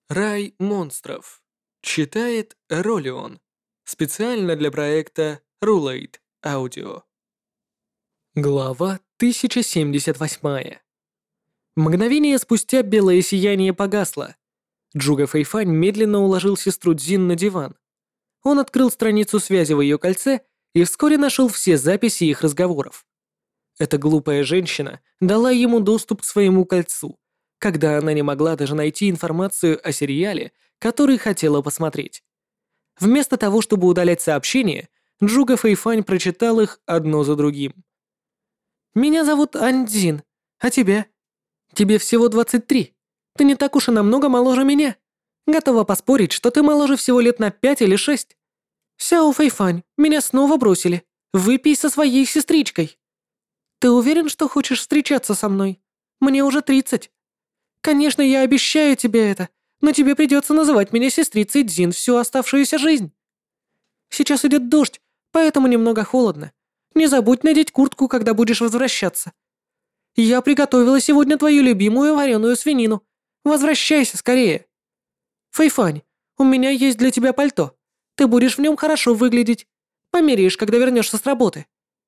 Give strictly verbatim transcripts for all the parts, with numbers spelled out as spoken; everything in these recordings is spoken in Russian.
Рай монстров. Читает Ролион. Специально для проекта Rulate Audio. Глава тысяча семьдесят восемь. Мгновение спустя белое сияние погасло. Джуга Фэйфань медленно уложил сестру Цзин на диван. Он открыл страницу связи в ее кольце и вскоре нашел все записи их разговоров. Эта глупая женщина дала ему доступ к своему кольцу, когда она не могла даже найти информацию о сериале, который хотела посмотреть. Вместо того, чтобы удалять сообщения, Джуга Фэйфань прочитал их одно за другим. «Меня зовут Андзин, а тебя? Тебе всего двадцать три. Ты не так уж и намного моложе меня. Готова поспорить, что ты моложе всего лет на пять или шесть. Сяо Фэйфань, меня снова бросили. Выпей со своей сестричкой. Ты уверен, что хочешь встречаться со мной? Мне уже тридцать. Конечно, я обещаю тебе это, но тебе придется называть меня сестрицей Цзин всю оставшуюся жизнь. Сейчас идет дождь, поэтому немного холодно. Не забудь надеть куртку, когда будешь возвращаться. Я приготовила сегодня твою любимую вареную свинину. Возвращайся скорее. Фэйфань, у меня есть для тебя пальто. Ты будешь в нем хорошо выглядеть. Померяешь, когда вернешься с работы».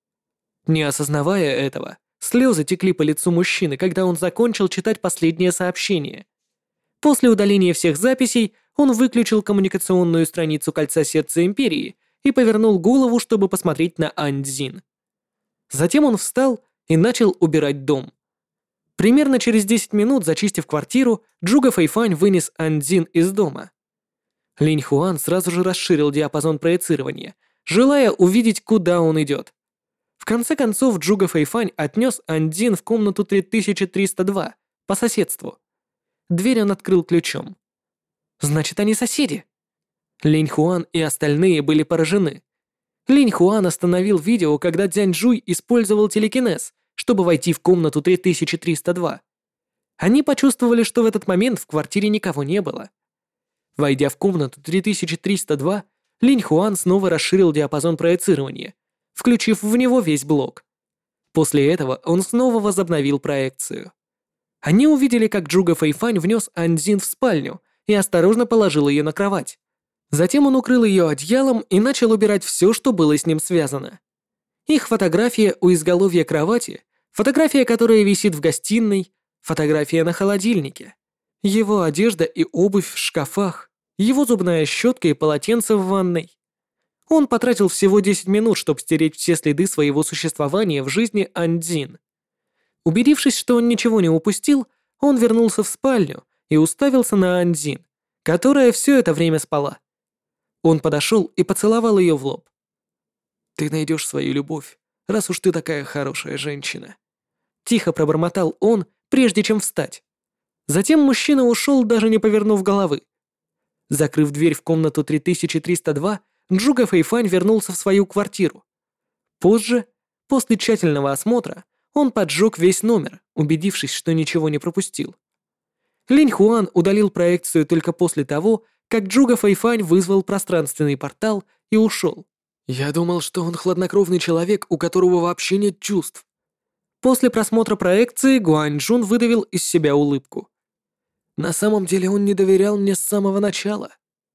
Не осознавая этого, слезы текли по лицу мужчины, когда он закончил читать последнее сообщение. После удаления всех записей он выключил коммуникационную страницу Кольца Сердца Империи и повернул голову, чтобы посмотреть на Андзин. Затем он встал и начал убирать дом. Примерно через десять минут, зачистив квартиру, Джуга Фэйфань вынес Андзин из дома. Линь Хуан сразу же расширил диапазон проецирования, желая увидеть, куда он идет. В конце концов, Джуга Фэйфань отнес Андзин в комнату три тысячи триста два по соседству. Дверь он открыл ключом. Значит, они соседи. Линь Хуан и остальные были поражены. Линь Хуан остановил видео, когда Цзянь Жуй использовал телекинез, чтобы войти в комнату три тысячи триста два. Они почувствовали, что в этот момент в квартире никого не было. Войдя в комнату три тысячи триста два, Линь Хуан снова расширил диапазон проецирования, включив в него весь блок. После этого он снова возобновил проекцию. Они увидели, как Джуга Фэйфань внес Андзин в спальню и осторожно положил ее на кровать. Затем он укрыл ее одеялом и начал убирать все, что было с ним связано. Их фотография у изголовья кровати, фотография, которая висит в гостиной, фотография на холодильнике, его одежда и обувь в шкафах, его зубная щетка и полотенце в ванной. Он потратил всего десять минут, чтобы стереть все следы своего существования в жизни Андзин. Убедившись, что он ничего не упустил, он вернулся в спальню и уставился на Андзин, которая все это время спала. Он подошел и поцеловал ее в лоб. «Ты найдешь свою любовь, раз уж ты такая хорошая женщина». Тихо пробормотал он, прежде чем встать. Затем мужчина ушел, даже не повернув головы. Закрыв дверь в комнату три тысячи триста два, Джуга Фэйфань вернулся в свою квартиру. Позже, после тщательного осмотра, он поджег весь номер, убедившись, что ничего не пропустил. Линь Хуан удалил проекцию только после того, как Джуга Фэйфань вызвал пространственный портал и ушел. «Я думал, что он хладнокровный человек, у которого вообще нет чувств». После просмотра проекции Гуань Джун выдавил из себя улыбку. «На самом деле он не доверял мне с самого начала».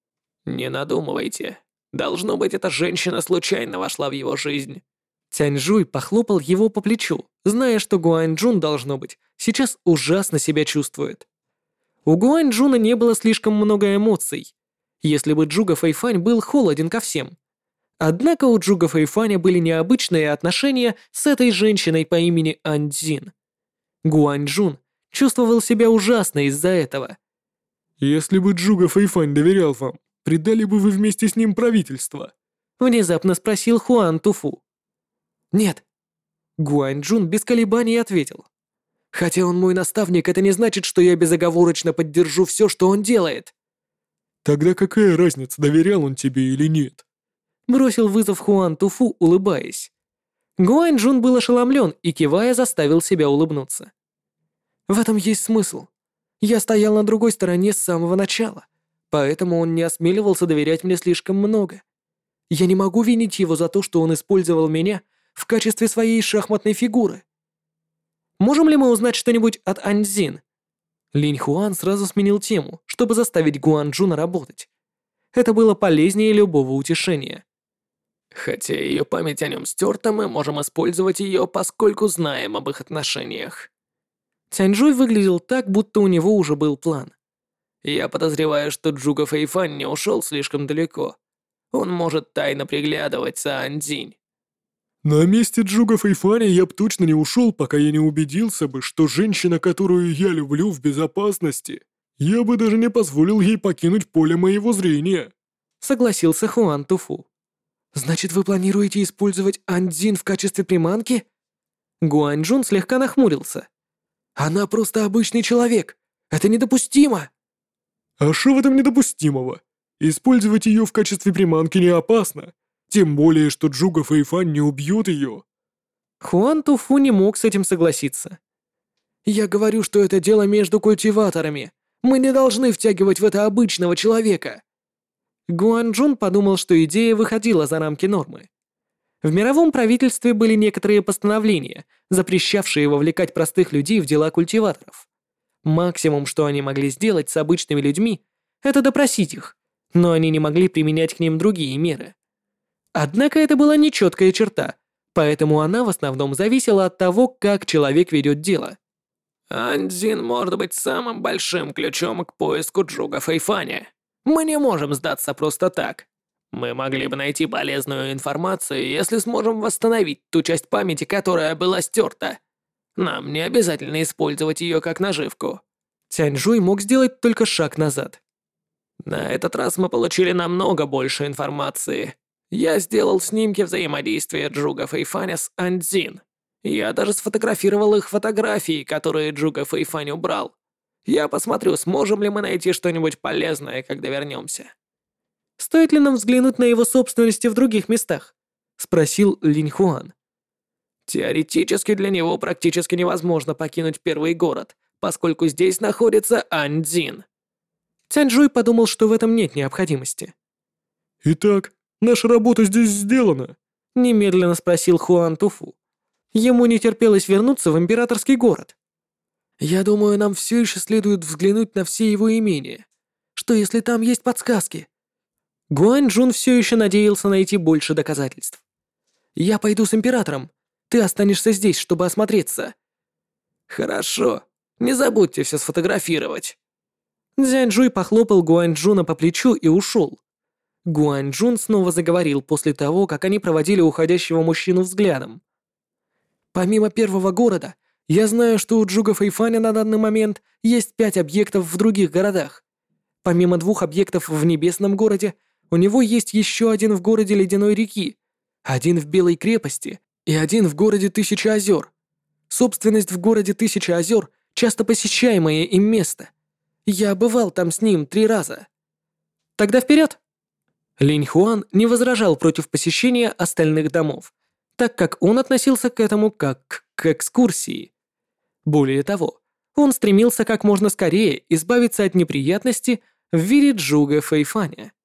«Не надумывайте. Должно быть, эта женщина случайно вошла в его жизнь». Цяньжуй похлопал его по плечу, зная, что Гуань Джун, должно быть, сейчас ужасно себя чувствует. У Гуань Джуна не было слишком много эмоций, если бы Джуга Фэйфань был холоден ко всем. Однако у Джуга Фэйфаня были необычные отношения с этой женщиной по имени Андзин. Гуань Джун чувствовал себя ужасно из-за этого. «Если бы Джуга Фэйфань доверял вам, предали бы вы вместе с ним правительство?» Внезапно спросил Хуан Туфу. «Нет». Гуань Джун без колебаний ответил. «Хотя он мой наставник, это не значит, что я безоговорочно поддержу все, что он делает». «Тогда какая разница, доверял он тебе или нет?» Бросил вызов Хуан Туфу, улыбаясь. Гуань Джун был ошеломлен и, кивая, заставил себя улыбнуться. «В этом есть смысл. Я стоял на другой стороне с самого начала, поэтому он не осмеливался доверять мне слишком много. Я не могу винить его за то, что он использовал меня в качестве своей шахматной фигуры. Можем ли мы узнать что-нибудь от Андзин?» Линь Хуан сразу сменил тему, чтобы заставить Гуан Джуна работать. Это было полезнее любого утешения. Хотя ее память о нем стерта, мы можем использовать ее, поскольку знаем об их отношениях. Цяньжуй выглядел так, будто у него уже был план. Я подозреваю, что Джуга Фэйфань не ушел слишком далеко. Он может тайно приглядывать за Андзинь. На месте Джуга Фэйфаня я б точно не ушел, пока я не убедился бы, что женщина, которую я люблю, в безопасности. Я бы даже не позволил ей покинуть поле моего зрения. Согласился Хуан Туфу. Значит, вы планируете использовать Андзин в качестве приманки? Гуаньчжун слегка нахмурился. Она просто обычный человек. Это недопустимо. А что в этом недопустимого? Использовать ее в качестве приманки не опасно. Тем более, что Джуга Фэйфань не убьет ее. Хуан Туфу не мог с этим согласиться. Я говорю, что это дело между культиваторами. Мы не должны втягивать в это обычного человека. Гуанчжун подумал, что идея выходила за рамки нормы. В мировом правительстве были некоторые постановления, запрещавшие вовлекать простых людей в дела культиваторов. Максимум, что они могли сделать с обычными людьми, это допросить их, но они не могли применять к ним другие меры. Однако это была нечеткая черта, поэтому она в основном зависела от того, как человек ведет дело. Андзин может быть самым большим ключом к поиску Джуга Фэйфаня. Мы не можем сдаться просто так. Мы могли бы найти полезную информацию, если сможем восстановить ту часть памяти, которая была стерта. Нам не обязательно использовать ее как наживку. Цяньжуй мог сделать только шаг назад. На этот раз мы получили намного больше информации. Я сделал снимки взаимодействия Джуга Фэйфаня с Андзин. Я даже сфотографировал их фотографии, которые Джуга Фэйфань убрал. Я посмотрю, сможем ли мы найти что-нибудь полезное, когда вернемся. Стоит ли нам взглянуть на его собственности в других местах? Спросил Линь Хуан. Теоретически для него практически невозможно покинуть первый город, поскольку здесь находится Андзин. Цяньжуй подумал, что в этом нет необходимости. Итак, наша работа здесь сделана. Немедленно спросил Хуан Туфу. Ему не терпелось вернуться в императорский город. Я думаю, нам все еще следует взглянуть на все его имения. Что если там есть подсказки? Гуаньчжун все еще надеялся найти больше доказательств. Я пойду с императором. Ты останешься здесь, чтобы осмотреться. Хорошо. Не забудьте все сфотографировать. Цзяньжуй похлопал Гуаньчжуна по плечу и ушел. Гуаньчжун снова заговорил после того, как они проводили уходящего мужчину взглядом. Помимо первого города, я знаю, что у Джуга Фэйфаня на данный момент есть пять объектов в других городах. Помимо двух объектов в Небесном городе, у него есть еще один в городе Ледяной реки, один в Белой крепости и один в городе Тысячи озер. Собственность в городе Тысячи озер – часто посещаемое им место. Я бывал там с ним три раза. Тогда вперед! Линь Хуан не возражал против посещения остальных домов, так как он относился к этому как к экскурсии. Более того, он стремился как можно скорее избавиться от неприятности в виде Джуга Фэйфаня.